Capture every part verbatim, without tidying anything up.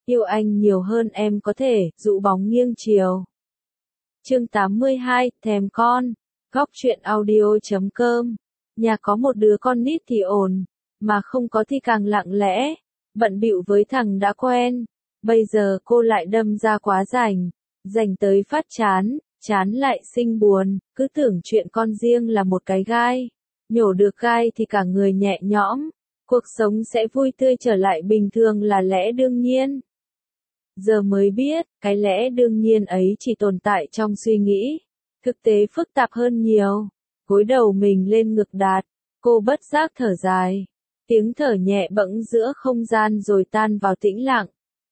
yêu anh nhiều hơn em có thể, dụ bóng nghiêng chiều. Chương tám mươi hai, thèm con. Góc truyện audio chấm com. Nhà có một đứa con nít thì ổn, mà không có thì càng lặng lẽ, bận bịu với thằng đã quen. Bây giờ cô lại đâm ra quá rảnh, rảnh tới phát chán, chán lại sinh buồn, cứ tưởng chuyện con riêng là một cái gai. Nhổ được gai thì cả người nhẹ nhõm, cuộc sống sẽ vui tươi trở lại bình thường là lẽ đương nhiên. Giờ mới biết, cái lẽ đương nhiên ấy chỉ tồn tại trong suy nghĩ. Thực tế phức tạp hơn nhiều. Gối đầu mình lên ngực Đạt, cô bất giác thở dài. Tiếng thở nhẹ bẫng giữa không gian rồi tan vào tĩnh lặng.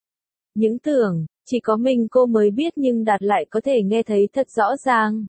Những tưởng, chỉ có mình cô mới biết nhưng Đạt lại có thể nghe thấy thật rõ ràng.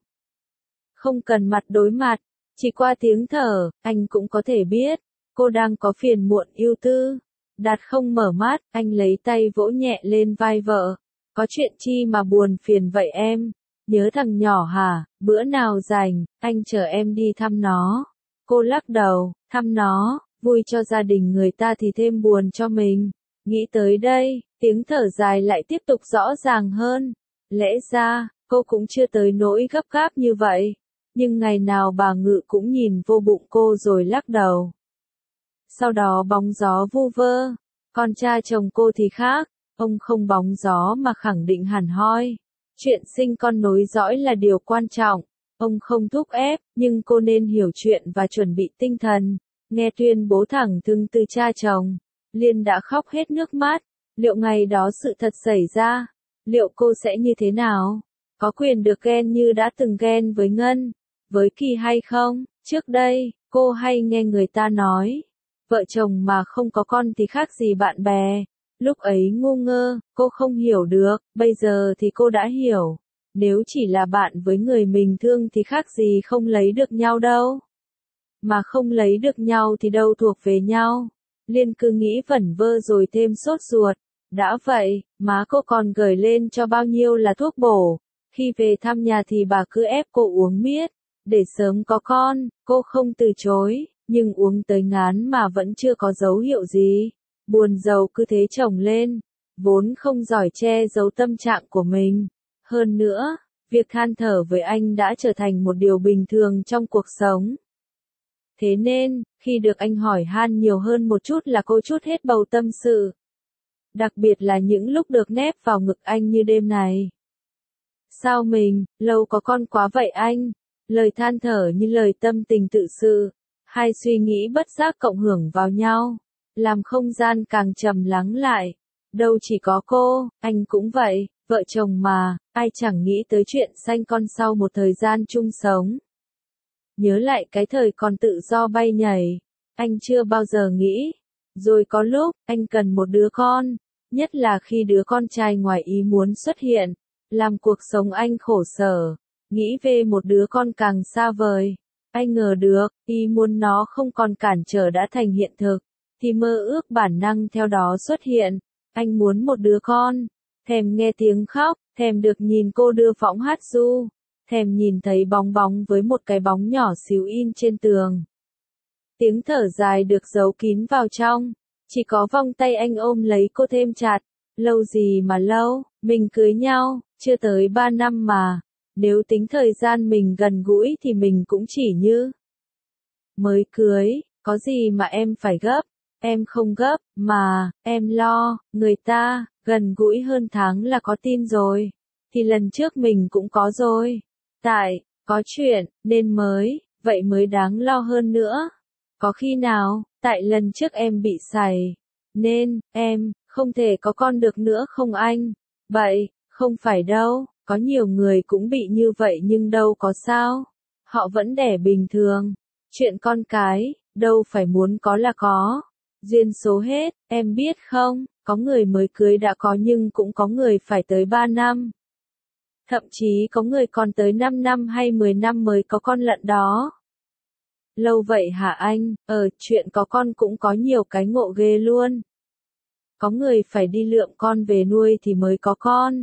Không cần mặt đối mặt, chỉ qua tiếng thở, anh cũng có thể biết, cô đang có phiền muộn ưu tư. Đạt không mở mắt, anh lấy tay vỗ nhẹ lên vai vợ. Có chuyện chi mà buồn phiền vậy em? Nhớ thằng nhỏ hả? Bữa nào rảnh, anh chờ em đi thăm nó. Cô lắc đầu, thăm nó, vui cho gia đình người ta thì thêm buồn cho mình. Nghĩ tới đây, tiếng thở dài lại tiếp tục rõ ràng hơn. Lẽ ra, cô cũng chưa tới nỗi gấp gáp như vậy. Nhưng ngày nào bà Ngự cũng nhìn vô bụng cô rồi lắc đầu. Sau đó bóng gió vu vơ. Con cha chồng cô thì khác, ông không bóng gió mà khẳng định hẳn hoi. Chuyện sinh con nối dõi là điều quan trọng. Ông không thúc ép, nhưng cô nên hiểu chuyện và chuẩn bị tinh thần. Nghe tuyên bố thẳng thừng từ cha chồng, Liên đã khóc hết nước mắt. Liệu ngày đó sự thật xảy ra, liệu cô sẽ như thế nào? Có quyền được ghen như đã từng ghen với Ngân, với Kỳ hay không? Trước đây, cô hay nghe người ta nói, vợ chồng mà không có con thì khác gì bạn bè. Lúc ấy ngu ngơ, cô không hiểu được, bây giờ thì cô đã hiểu. Nếu chỉ là bạn với người mình thương thì khác gì không lấy được nhau đâu. Mà không lấy được nhau thì đâu thuộc về nhau. Liên cứ nghĩ vẩn vơ rồi thêm sốt ruột. Đã vậy, má cô còn gửi lên cho bao nhiêu là thuốc bổ. Khi về thăm nhà thì bà cứ ép cô uống miết, để sớm có con. Cô không từ chối, nhưng uống tới ngán mà vẫn chưa có dấu hiệu gì. Buồn rầu cứ thế chồng lên, vốn không giỏi che giấu tâm trạng của mình. Hơn nữa, việc than thở với anh đã trở thành một điều bình thường trong cuộc sống. Thế nên, khi được anh hỏi han nhiều hơn một chút là cô trút hết bầu tâm sự. Đặc biệt là những lúc được nép vào ngực anh như đêm này. Sao mình, lâu có con quá vậy anh? Lời than thở như lời tâm tình tự sự. Hai suy nghĩ bất giác cộng hưởng vào nhau, làm không gian càng trầm lắng lại. Đâu chỉ có cô, anh cũng vậy, vợ chồng mà, ai chẳng nghĩ tới chuyện sanh con sau một thời gian chung sống. Nhớ lại cái thời còn tự do bay nhảy, anh chưa bao giờ nghĩ. Rồi có lúc, anh cần một đứa con, nhất là khi đứa con trai ngoài ý muốn xuất hiện, làm cuộc sống anh khổ sở. Nghĩ về một đứa con càng xa vời. Ai ngờ được, ý muốn nó không còn cản trở đã thành hiện thực, thì mơ ước bản năng theo đó xuất hiện. Anh muốn một đứa con, thèm nghe tiếng khóc, thèm được nhìn cô đưa phõng hát ru, thèm nhìn thấy bóng bóng với một cái bóng nhỏ xíu in trên tường. Tiếng thở dài được giấu kín vào trong, chỉ có vòng tay anh ôm lấy cô thêm chặt. Lâu gì mà lâu, mình cưới nhau, chưa tới ba năm mà. Nếu tính thời gian mình gần gũi thì mình cũng chỉ như mới cưới, có gì mà em phải gấp, em không gấp, mà, em lo, người ta, gần gũi hơn tháng là có tin rồi, thì lần trước mình cũng có rồi, tại, có chuyện, nên mới, vậy mới đáng lo hơn nữa. Có khi nào, tại lần trước em bị sảy, nên, em, không thể có con được nữa không anh? Vậy, không phải đâu. Có nhiều người cũng bị như vậy nhưng đâu có sao. Họ vẫn đẻ bình thường. Chuyện con cái, đâu phải muốn có là có. Duyên số hết, em biết không, có người mới cưới đã có nhưng cũng có người phải tới ba năm. Thậm chí có người còn tới năm năm hay mười năm mới có con lận đó. Lâu vậy hả anh? Ờ, chuyện có con cũng có nhiều cái ngộ ghê luôn. Có người phải đi lượm con về nuôi thì mới có con.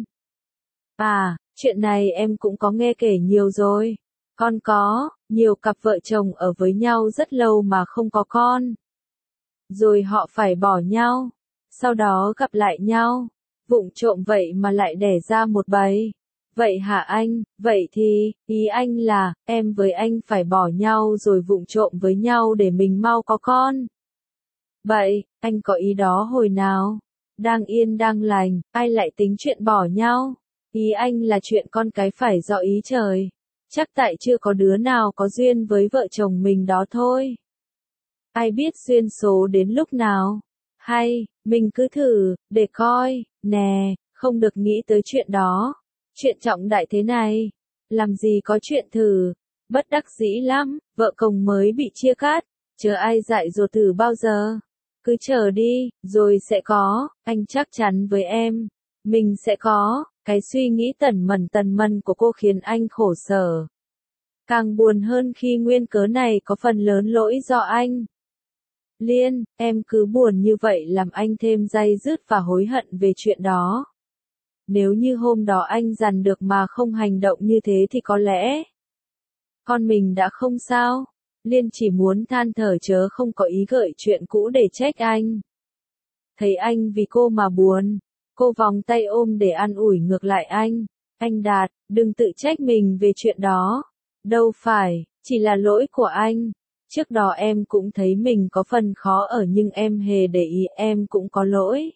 À, chuyện này em cũng có nghe kể nhiều rồi. Con có, nhiều cặp vợ chồng ở với nhau rất lâu mà không có con. Rồi họ phải bỏ nhau. Sau đó gặp lại nhau. Vụng trộm vậy mà lại đẻ ra một bầy. Vậy hả anh, vậy thì, ý anh là, em với anh phải bỏ nhau rồi vụng trộm với nhau để mình mau có con. Vậy, anh có ý đó hồi nào? Đang yên đang lành, ai lại tính chuyện bỏ nhau? Ý anh là chuyện con cái phải do ý trời. Chắc tại chưa có đứa nào có duyên với vợ chồng mình đó thôi. Ai biết duyên số đến lúc nào? Hay, mình cứ thử, để coi, nè, không được nghĩ tới chuyện đó. Chuyện trọng đại thế này, làm gì có chuyện thử, bất đắc dĩ lắm, vợ chồng mới bị chia cắt, chờ ai dạy dỗ thử bao giờ. Cứ chờ đi, rồi sẽ có, anh chắc chắn với em, mình sẽ có. Cái suy nghĩ tẩn mẩn tần mân của cô khiến anh khổ sở. Càng buồn hơn khi nguyên cớ này có phần lớn lỗi do anh. Liên, em cứ buồn như vậy làm anh thêm day dứt và hối hận về chuyện đó. Nếu như hôm đó anh dằn được mà không hành động như thế thì có lẽ con mình đã không sao. Liên chỉ muốn than thở chớ không có ý gợi chuyện cũ để trách anh. Thấy anh vì cô mà buồn, cô vòng tay ôm để an ủi ngược lại anh. Anh Đạt, đừng tự trách mình về chuyện đó. Đâu phải, chỉ là lỗi của anh. Trước đó em cũng thấy mình có phần khó ở nhưng em hề để ý em cũng có lỗi.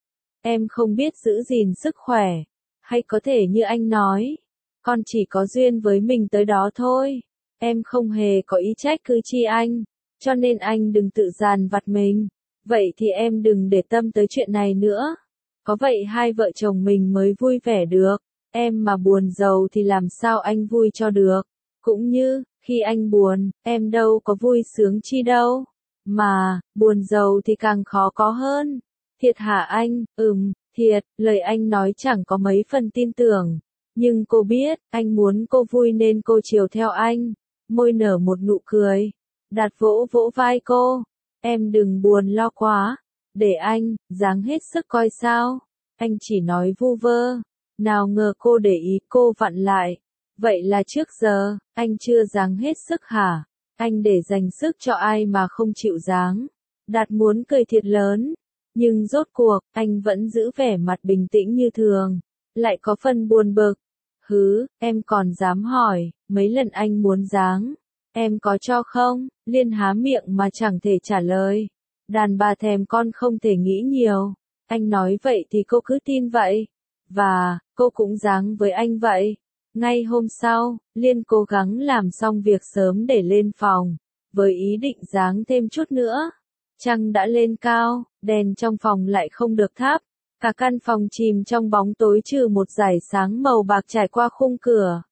Em không biết giữ gìn sức khỏe. Hay có thể như anh nói, con chỉ có duyên với mình tới đó thôi. Em không hề có ý trách cứ chi anh. Cho nên anh đừng tự dằn vặt mình. Vậy thì em đừng để tâm tới chuyện này nữa. Có vậy hai vợ chồng mình mới vui vẻ được. Em mà buồn giàu thì làm sao anh vui cho được. Cũng như, khi anh buồn, em đâu có vui sướng chi đâu. Mà, buồn giàu thì càng khó có hơn. Thiệt hả anh? Ừm, thiệt, lời anh nói chẳng có mấy phần tin tưởng. Nhưng cô biết, anh muốn cô vui nên cô chiều theo anh. Môi nở một nụ cười. Đạt vỗ vỗ vai cô. Em đừng buồn lo quá. Để anh, dáng hết sức coi sao. Anh chỉ nói vu vơ. Nào ngờ cô để ý cô vặn lại. Vậy là trước giờ, anh chưa dáng hết sức hả? Anh để dành sức cho ai mà không chịu dáng? Đạt muốn cười thiệt lớn. Nhưng rốt cuộc, anh vẫn giữ vẻ mặt bình tĩnh như thường. Lại có phần buồn bực. Hứ, em còn dám hỏi, mấy lần anh muốn dáng. Em có cho không? Liên há miệng mà chẳng thể trả lời. Đàn bà thèm con không thể nghĩ nhiều. Anh nói vậy thì cô cứ tin vậy. Và, cô cũng dáng với anh vậy. Ngay hôm sau, Liên cố gắng làm xong việc sớm để lên phòng. Với ý định dáng thêm chút nữa. Trăng đã lên cao, đèn trong phòng lại không được thắp. Cả căn phòng chìm trong bóng tối trừ một dải sáng màu bạc trải qua khung cửa.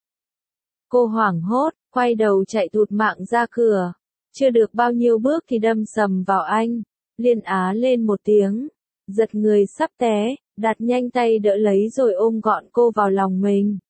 Cô hoảng hốt, quay đầu chạy thụt mạng ra cửa. Chưa được bao nhiêu bước thì đâm sầm vào anh. Liên á lên một tiếng. Giật người sắp té, Đạt nhanh tay đỡ lấy rồi ôm gọn cô vào lòng mình.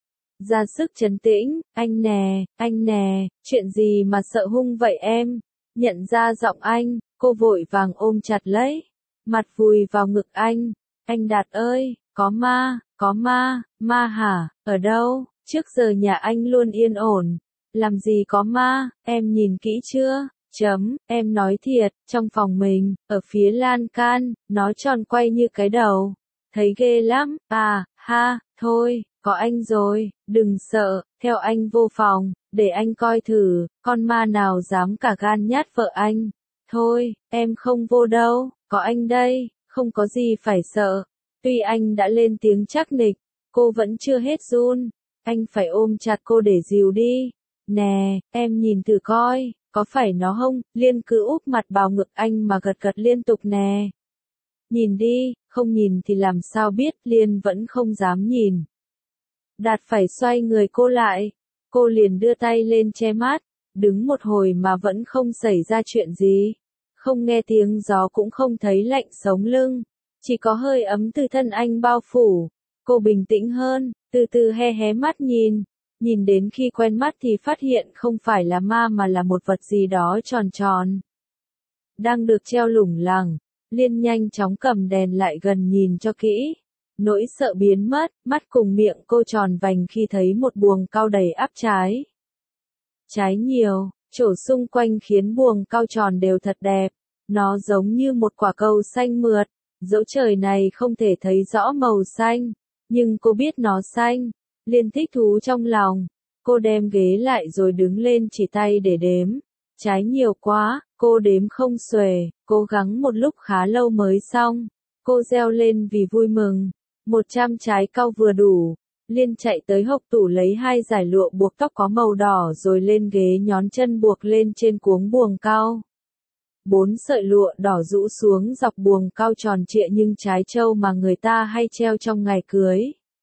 Ra sức trấn tĩnh, anh nè, anh nè, chuyện gì mà sợ hung vậy em? Nhận ra giọng anh, cô vội vàng ôm chặt lấy. Mặt vùi vào ngực anh. Anh Đạt ơi, có ma, có ma, ma hả, ở đâu? Trước giờ nhà anh luôn yên ổn. Làm gì có ma, em nhìn kỹ chưa? Chấm, em nói thiệt, trong phòng mình, ở phía lan can, nó tròn quay như cái đầu. Thấy ghê lắm, à, ha, thôi, có anh rồi, đừng sợ, theo anh vô phòng, để anh coi thử, con ma nào dám cả gan nhát vợ anh. Thôi, em không vô đâu, có anh đây, không có gì phải sợ. Tuy anh đã lên tiếng chắc nịch, cô vẫn chưa hết run. Anh phải ôm chặt cô để dìu đi. Nè, em nhìn thử coi, có phải nó không? Liên cứ úp mặt vào ngực anh mà gật gật liên tục nè. Nhìn đi, không nhìn thì làm sao biết, Liên vẫn không dám nhìn. Đạt phải xoay người cô lại. Cô liền đưa tay lên che mắt, đứng một hồi mà vẫn không xảy ra chuyện gì. Không nghe tiếng gió cũng không thấy lạnh sống lưng. Chỉ có hơi ấm từ thân anh bao phủ. Cô bình tĩnh hơn, từ từ hé hé mắt nhìn. Nhìn đến khi quen mắt thì phát hiện không phải là ma mà là một vật gì đó tròn tròn. Đang được treo lủng lẳng. Liên nhanh chóng cầm đèn lại gần nhìn cho kỹ. Nỗi sợ biến mất, mắt cùng miệng cô tròn vành khi thấy một buồng cau đầy ắp trái. Trái nhiều, trổ xung quanh khiến buồng cau tròn đều thật đẹp. Nó giống như một quả cầu xanh mượt. Dẫu trời này không thể thấy rõ màu xanh, nhưng cô biết nó xanh. Liên thích thú trong lòng, cô đem ghế lại rồi đứng lên chỉ tay để đếm. Trái nhiều quá, cô đếm không xuể, cố gắng một lúc khá lâu mới xong. Cô reo lên vì vui mừng. Một trăm trái cau vừa đủ. Liên chạy tới hộc tủ lấy hai dải lụa buộc tóc có màu đỏ rồi lên ghế nhón chân buộc lên trên cuống buồng cau. Bốn sợi lụa đỏ rũ xuống dọc buồng cau tròn trịa nhưng trái trâu mà người ta hay treo trong ngày cưới.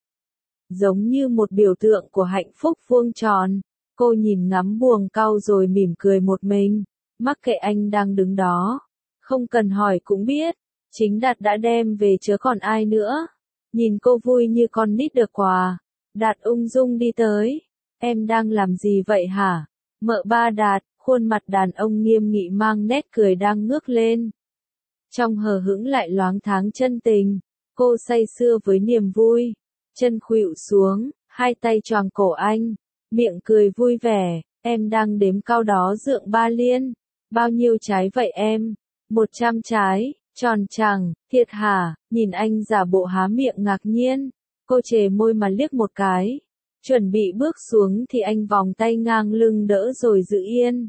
Giống như một biểu tượng của hạnh phúc vuông tròn. Cô nhìn ngắm buồng cau rồi mỉm cười một mình. Mắc kệ anh đang đứng đó. Không cần hỏi cũng biết. Chính Đạt đã đem về chứ còn ai nữa. Nhìn cô vui như con nít được quà. Đạt ung dung đi tới. Em đang làm gì vậy hả? Mợ ba Đạt, khuôn mặt đàn ông nghiêm nghị mang nét cười đang ngước lên. Trong hờ hững lại loáng thoáng chân tình. Cô say sưa với niềm vui. Chân khuỵu xuống, hai tay choàng cổ anh. Miệng cười vui vẻ. Em đang đếm cau đó dượng ba Liên. Bao nhiêu trái vậy em? Một trăm trái. Tròn tràng, thiệt hả? Nhìn anh giả bộ há miệng ngạc nhiên. Cô chề môi mà liếc một cái. Chuẩn bị bước xuống thì anh vòng tay ngang lưng đỡ rồi giữ yên.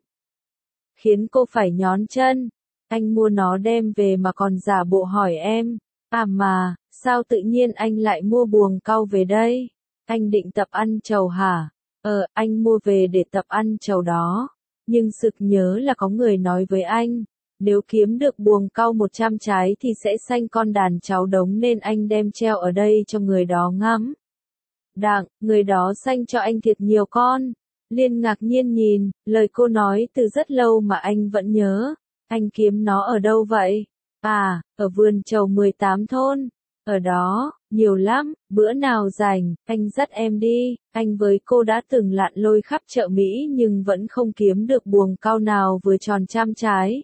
Khiến cô phải nhón chân. Anh mua nó đem về mà còn giả bộ hỏi em. À mà, sao tự nhiên anh lại mua buồng cau về đây? Anh định tập ăn trầu hả? Ờ, anh mua về để tập ăn trầu đó. Nhưng sực nhớ là có người nói với anh. Nếu kiếm được buồng cau một trăm trái thì sẽ sanh con đàn cháu đống nên anh đem treo ở đây cho người đó ngắm. Đặng, người đó sanh cho anh thiệt nhiều con. Liên ngạc nhiên nhìn, lời cô nói từ rất lâu mà anh vẫn nhớ. Anh kiếm nó ở đâu vậy? À, ở vườn trầu mười tám thôn. Ở đó, nhiều lắm, bữa nào rảnh, anh dắt em đi. Anh với cô đã từng lặn lôi khắp chợ Mỹ nhưng vẫn không kiếm được buồng cau nào vừa tròn trăm trái.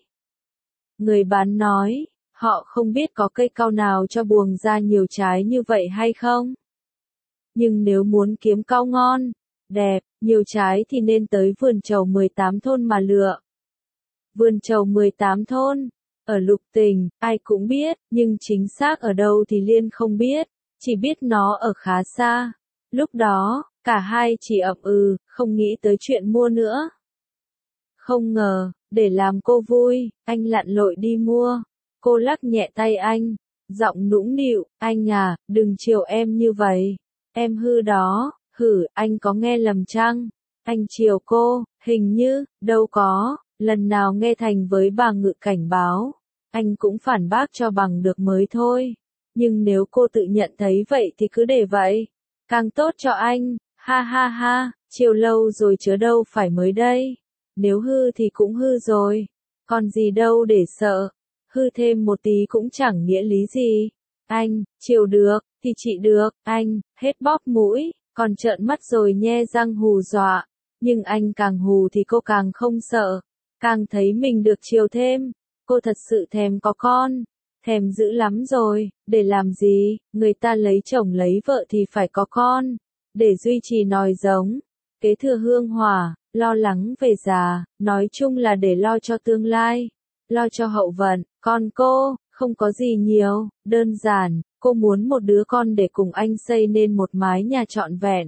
Người bán nói, họ không biết có cây cau nào cho buồng ra nhiều trái như vậy hay không. Nhưng nếu muốn kiếm cau ngon, đẹp, nhiều trái thì nên tới vườn trầu mười tám thôn mà lựa. Vườn trầu mười tám thôn, ở Lục Tỉnh, ai cũng biết, nhưng chính xác ở đâu thì Liên không biết, chỉ biết nó ở khá xa. Lúc đó, cả hai chỉ ậm ừ, không nghĩ tới chuyện mua nữa. Không ngờ, để làm cô vui, anh lặn lội đi mua. Cô lắc nhẹ tay anh, giọng nũng nịu, anh à, đừng chiều em như vậy. Em hư đó, hử, anh có nghe lầm chăng? Anh chiều cô, hình như, đâu có, lần nào nghe Thành với bà Ngự cảnh báo. Anh cũng phản bác cho bằng được mới thôi. Nhưng nếu cô tự nhận thấy vậy thì cứ để vậy. Càng tốt cho anh, ha ha ha, chiều lâu rồi chớ đâu phải mới đây. Nếu hư thì cũng hư rồi. Còn gì đâu để sợ. Hư thêm một tí cũng chẳng nghĩa lý gì. Anh, chiều được, thì chị được, anh, hết bóp mũi, còn trợn mắt rồi nhe răng hù dọa. Nhưng anh càng hù thì cô càng không sợ. Càng thấy mình được chiều thêm. Cô thật sự thèm có con. Thèm dữ lắm rồi, để làm gì, người ta lấy chồng lấy vợ thì phải có con. Để duy trì nòi giống, kế thừa hương hỏa, lo lắng về già, nói chung là để lo cho tương lai, lo cho hậu vận. Còn cô, không có gì nhiều, đơn giản, cô muốn một đứa con để cùng anh xây nên một mái nhà trọn vẹn.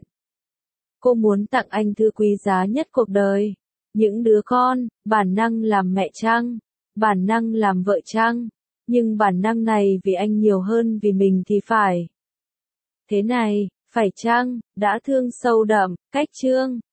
Cô muốn tặng anh thứ quý giá nhất cuộc đời. Những đứa con, bản năng làm mẹ chăng, bản năng làm vợ chăng, nhưng bản năng này vì anh nhiều hơn vì mình thì phải. Thế này, phải chăng, đã thương sâu đậm, cách chương.